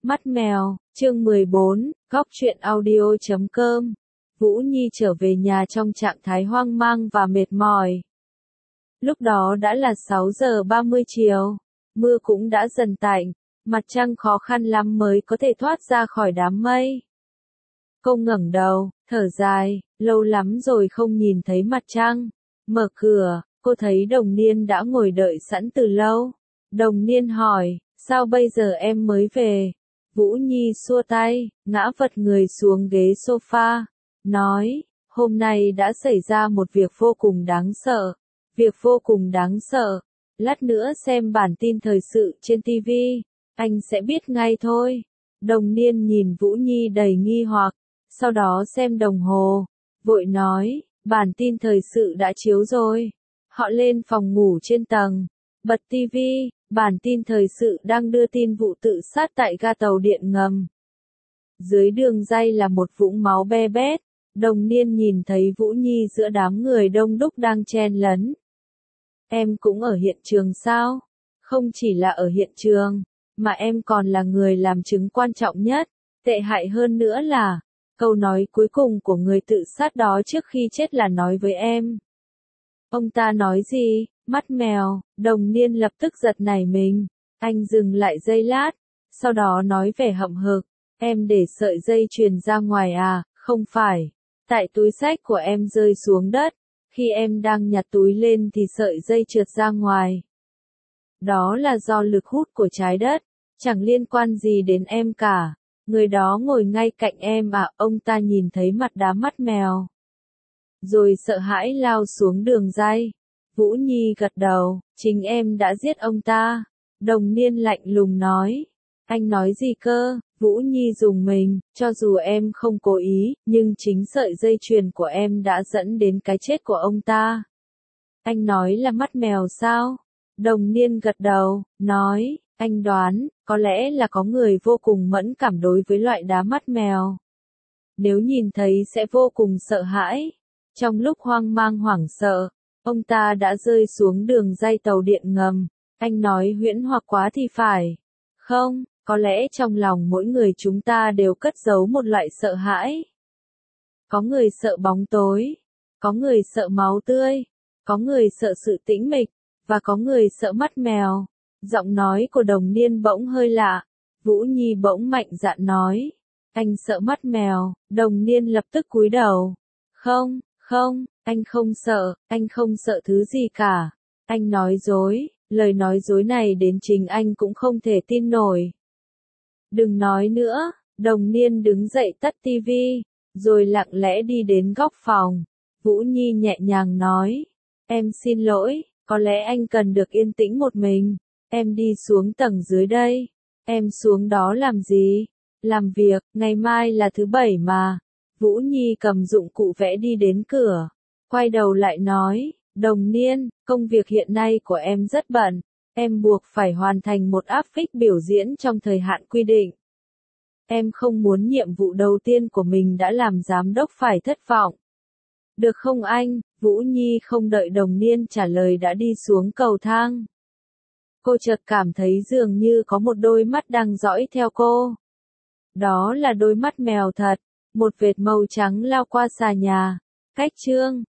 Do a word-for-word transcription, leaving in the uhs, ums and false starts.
Mắt mèo, chương mười bốn, góc truyện audio chấm com. Vũ Nhi trở về nhà trong trạng thái hoang mang và mệt mỏi. Lúc đó đã là sáu giờ ba mươi chiều, mưa cũng đã dần tạnh, mặt trăng khó khăn lắm mới có thể thoát ra khỏi đám mây. Cô ngẩng đầu, thở dài, lâu lắm rồi không nhìn thấy mặt trăng. Mở cửa, cô thấy Đồng Niên đã ngồi đợi sẵn từ lâu. Đồng Niên hỏi, sao bây giờ em mới về? Vũ Nhi xua tay, ngã vật người xuống ghế sofa, nói, hôm nay đã xảy ra một việc vô cùng đáng sợ. Việc vô cùng đáng sợ. Lát nữa xem bản tin thời sự trên ti vi, anh sẽ biết ngay thôi. Đồng Niên nhìn Vũ Nhi đầy nghi hoặc, sau đó xem đồng hồ, vội nói, bản tin thời sự đã chiếu rồi. Họ lên phòng ngủ trên tầng, bật ti vi, bản tin thời sự đang đưa tin vụ tự sát tại ga tàu điện ngầm. Dưới đường ray là một vũng máu be bét. Đồng Niên nhìn thấy Vũ Nhi giữa đám người đông đúc đang chen lấn. Em cũng ở hiện trường sao? Không chỉ là ở hiện trường, mà em còn là người làm chứng quan trọng nhất. Tệ hại hơn nữa là, câu nói cuối cùng của người tự sát đó trước khi chết là nói với em. Ông ta nói gì? Mắt mèo. Đồng Niên lập tức giật nảy mình. Anh dừng lại giây lát, sau đó nói vẻ hậm hực. Em để sợi dây chuyền ra ngoài à? Không phải. Tại túi xách của em rơi xuống đất. Khi em đang nhặt túi lên thì sợi dây trượt ra ngoài. Đó là do lực hút của trái đất. Chẳng liên quan gì đến em cả. Người đó ngồi ngay cạnh em à? Ông ta nhìn thấy mặt đám mắt mèo, rồi sợ hãi lao xuống đường ray. Vũ Nhi gật đầu, chính em đã giết ông ta. Đồng Niên lạnh lùng nói. Anh nói gì cơ? Vũ Nhi rùng mình, cho dù em không cố ý, nhưng chính sợi dây chuyền của em đã dẫn đến cái chết của ông ta. Anh nói là mắt mèo sao? Đồng Niên gật đầu, nói, anh đoán, có lẽ là có người vô cùng mẫn cảm đối với loại đá mắt mèo. Nếu nhìn thấy sẽ vô cùng sợ hãi. Trong lúc hoang mang hoảng sợ, ông ta đã rơi xuống đường ray tàu điện ngầm. Anh nói huyễn hoặc quá thì phải. Không, có lẽ trong lòng mỗi người chúng ta đều cất giấu một loại sợ hãi. Có người sợ bóng tối, có người sợ máu tươi, có người sợ sự tĩnh mịch, và có người sợ mắt mèo. Giọng nói của Đồng Niên bỗng hơi lạ. Vũ Nhi bỗng mạnh dạn nói, anh sợ mắt mèo. Đồng Niên lập tức cúi đầu. Không, không, anh không sợ, anh không sợ thứ gì cả. Anh nói dối, lời nói dối này đến chính anh cũng không thể tin nổi. Đừng nói nữa. Đồng Niên đứng dậy tắt ti vi, rồi lặng lẽ đi đến góc phòng. Vũ Nhi nhẹ nhàng nói, em xin lỗi, có lẽ anh cần được yên tĩnh một mình. Em đi xuống tầng dưới đây. Em xuống đó làm gì? Làm việc, ngày mai là thứ bảy mà. Vũ Nhi cầm dụng cụ vẽ đi đến cửa, quay đầu lại nói, Đồng Niên, công việc hiện nay của em rất bận. Em buộc phải hoàn thành một áp phích biểu diễn trong thời hạn quy định. Em không muốn nhiệm vụ đầu tiên của mình đã làm giám đốc phải thất vọng. Được không anh? Vũ Nhi không đợi Đồng Niên trả lời đã đi xuống cầu thang. Cô chợt cảm thấy dường như có một đôi mắt đang dõi theo cô. Đó là đôi mắt mèo thật. Một vệt màu trắng lao qua xà nhà. Cách chương.